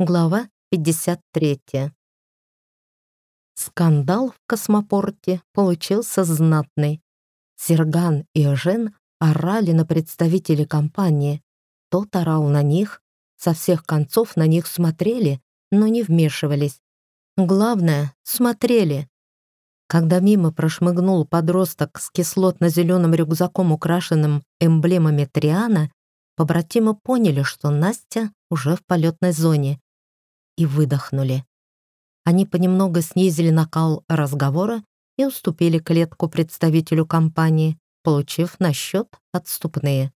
Глава 53. Скандал в космопорте получился знатный. Серган и Эжен орали на представителей компании. Тот орал на них, со всех концов на них смотрели, но не вмешивались. Главное, смотрели. Когда мимо прошмыгнул подросток с кислотно-зеленым рюкзаком, украшенным эмблемами Триана, побратимы поняли, что Настя уже в полетной зоне, и выдохнули. Они понемногу снизили накал разговора и уступили клетку представителю компании, получив на счет отступные.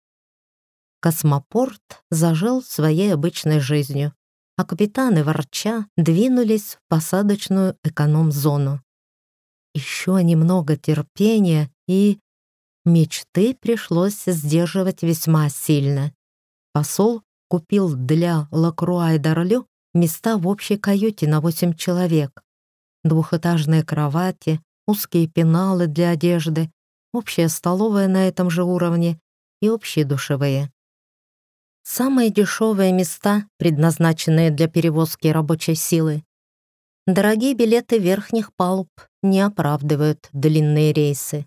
Космопорт зажил своей обычной жизнью, а капитаны, ворча, двинулись в посадочную эконом-зону. Еще немного терпения, и мечты пришлось сдерживать весьма сильно. Посол купил для Лакруа и Дарлю места в общей каюте на 8 человек, двухэтажные кровати, узкие пеналы для одежды, общая столовая на этом же уровне и общие душевые. Самые дешевые места, предназначенные для перевозки рабочей силы. Дорогие билеты верхних палуб не оправдывают длинные рейсы.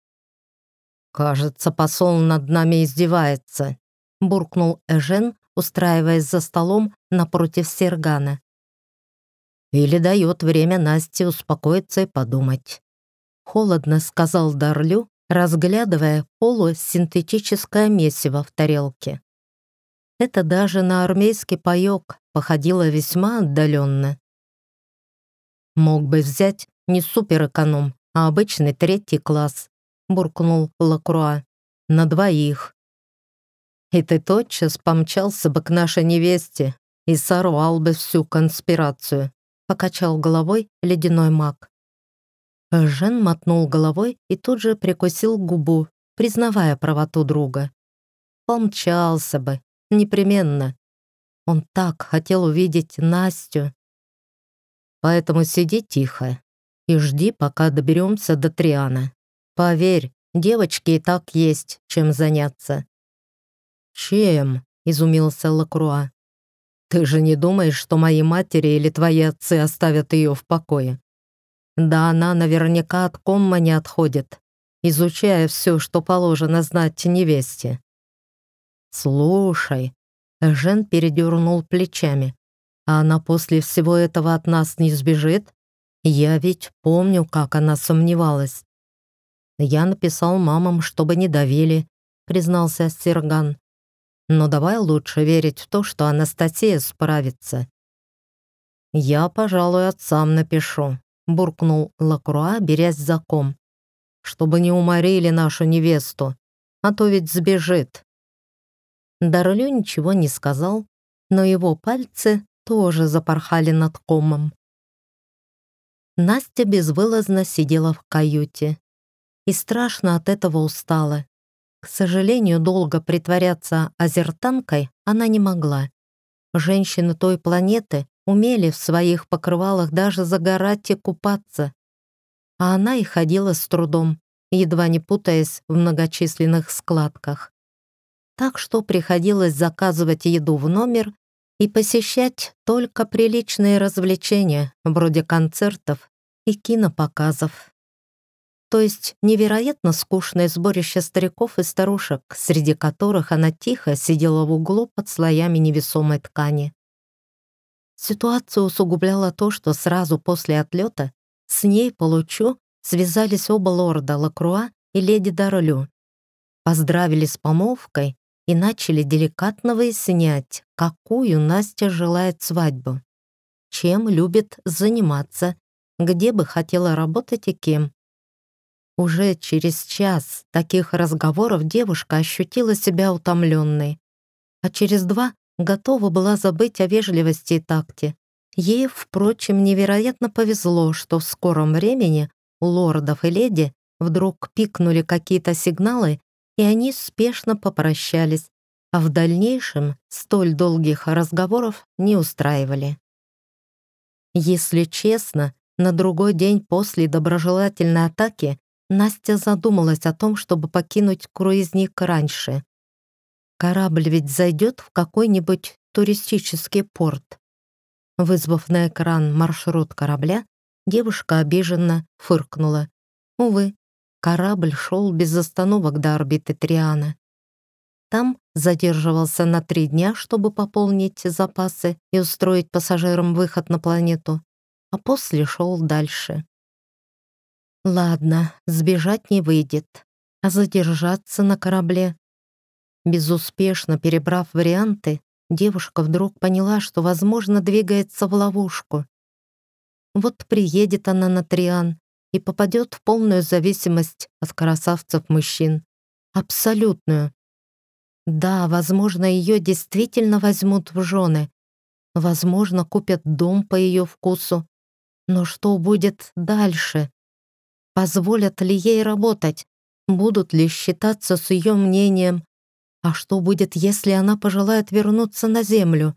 «Кажется, посол над нами издевается», — буркнул Эжен, устраиваясь за столом напротив Сергана. «Или дает время Насте успокоиться и подумать», — холодно сказал Дарлю, разглядывая полусинтетическое месиво в тарелке. Это даже на армейский паёк походило весьма отдаленно. «Мог бы взять не суперэконом, а обычный 3 класс», — буркнул Лакруа. «На 2. И ты тотчас помчался бы к нашей невесте и сорвал бы всю конспирацию», — покачал головой ледяной маг. Жен мотнул головой и тут же прикусил губу, признавая правоту друга. Помчался бы, непременно. Он так хотел увидеть Настю. Поэтому сиди тихо и жди, пока доберемся до Триана. Поверь, девочке и так есть чем заняться. «Чем?» — изумился Лакруа. «Ты же не думаешь, что мои матери или твои отцы оставят ее в покое? Да она наверняка от комма не отходит, изучая все, что положено знать невесте». «Слушай», — Жен передернул плечами, «а она после всего этого от нас не сбежит? Я ведь помню, как она сомневалась». «Я написал мамам, чтобы не давили», — признался Серган. «Но давай лучше верить в то, что Анастасия справится». «Я, пожалуй, отцам напишу», — буркнул Лакруа, берясь за ком. «Чтобы не уморили нашу невесту, а то ведь сбежит». Дарлю ничего не сказал, но его пальцы тоже запорхали над комом. Настя безвылазно сидела в каюте и страшно от этого устала. К сожалению, долго притворяться азертанкой она не могла. Женщины той планеты умели в своих покрывалах даже загорать и купаться. А она и ходила с трудом, едва не путаясь в многочисленных складках. Так что приходилось заказывать еду в номер и посещать только приличные развлечения, вроде концертов и кинопоказов. То есть невероятно скучное сборище стариков и старушек, среди которых она тихо сидела в углу под слоями невесомой ткани. Ситуацию усугубляло то, что сразу после отлета с ней по лучу связались оба лорда Лакруа и леди Дарлю. Поздравили с помолвкой и начали деликатно выяснять, какую Настя желает свадьбу, чем любит заниматься, где бы хотела работать и кем. Уже через час таких разговоров девушка ощутила себя утомленной, а через 2 готова была забыть о вежливости и такте. Ей, впрочем, невероятно повезло, что в скором времени у лордов и леди вдруг пикнули какие-то сигналы, и они спешно попрощались, а в дальнейшем столь долгих разговоров не устраивали. Если честно, на другой день после доброжелательной атаки Настя задумалась о том, чтобы покинуть круизник раньше. Корабль ведь зайдет в какой-нибудь туристический порт. Вызвав на экран маршрут корабля, девушка обиженно фыркнула. Увы, корабль шел без остановок до орбиты Триана. Там задерживался на 3 дня, чтобы пополнить запасы и устроить пассажирам выход на планету, а после шел дальше. Ладно, сбежать не выйдет, а задержаться на корабле. Безуспешно перебрав варианты, девушка вдруг поняла, что, возможно, двигается в ловушку. Вот приедет она на Триан и попадет в полную зависимость от красавцев-мужчин. Абсолютную. Да, возможно, ее действительно возьмут в жены. Возможно, купят дом по ее вкусу. Но что будет дальше? Позволят ли ей работать? Будут ли считаться с ее мнением? А что будет, если она пожелает вернуться на землю?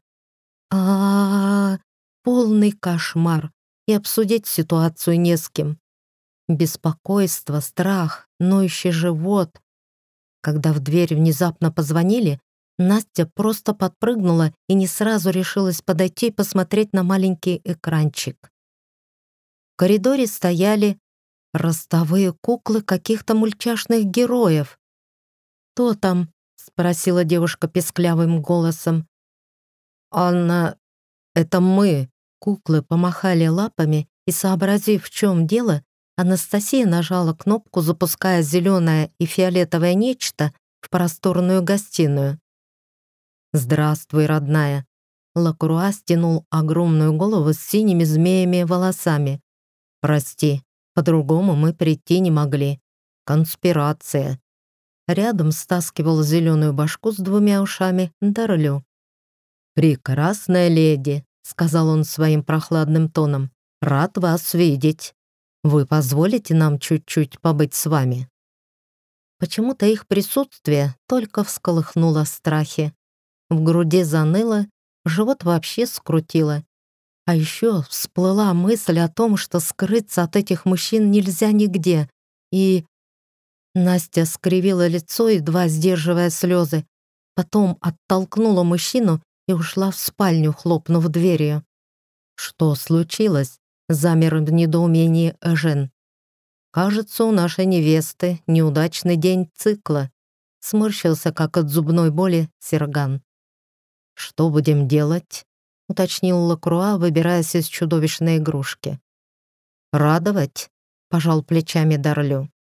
Полный кошмар. И обсудить ситуацию не с кем. Беспокойство, страх, ноющий живот. Когда в дверь внезапно позвонили, Настя просто подпрыгнула и не сразу решилась подойти и посмотреть на маленький экранчик. В коридоре стояли ростовые куклы каких-то мультяшных героев. «Кто там?» — спросила девушка песклявым голосом. «Анна, это мы!» Куклы помахали лапами, и, сообразив, в чем дело, Анастасия нажала кнопку, запуская зеленое и фиолетовое нечто в просторную гостиную. «Здравствуй, родная!» Лакруа стянул огромную голову с синими змеями волосами. «Прости, по-другому мы прийти не могли. Конспирация». Рядом стаскивал зеленую башку с 2 ушами Дарлю. «Прекрасная леди», — сказал он своим прохладным тоном, — «рад вас видеть. Вы позволите нам чуть-чуть побыть с вами?» Почему-то их присутствие только всколыхнуло страхи. В груди заныло, живот вообще скрутило. А еще всплыла мысль о том, что скрыться от этих мужчин нельзя нигде. И Настя скривила лицо, едва сдерживая слезы. Потом оттолкнула мужчину и ушла в спальню, хлопнув дверью. «Что случилось?» — замер в недоумении Эжен. «Кажется, у нашей невесты неудачный день цикла», — сморщился, как от зубной боли, Серган. «Что будем делать?» — уточнил Лакруа, выбираясь из чудовищной игрушки. «Радовать?» — пожал плечами Дарлю.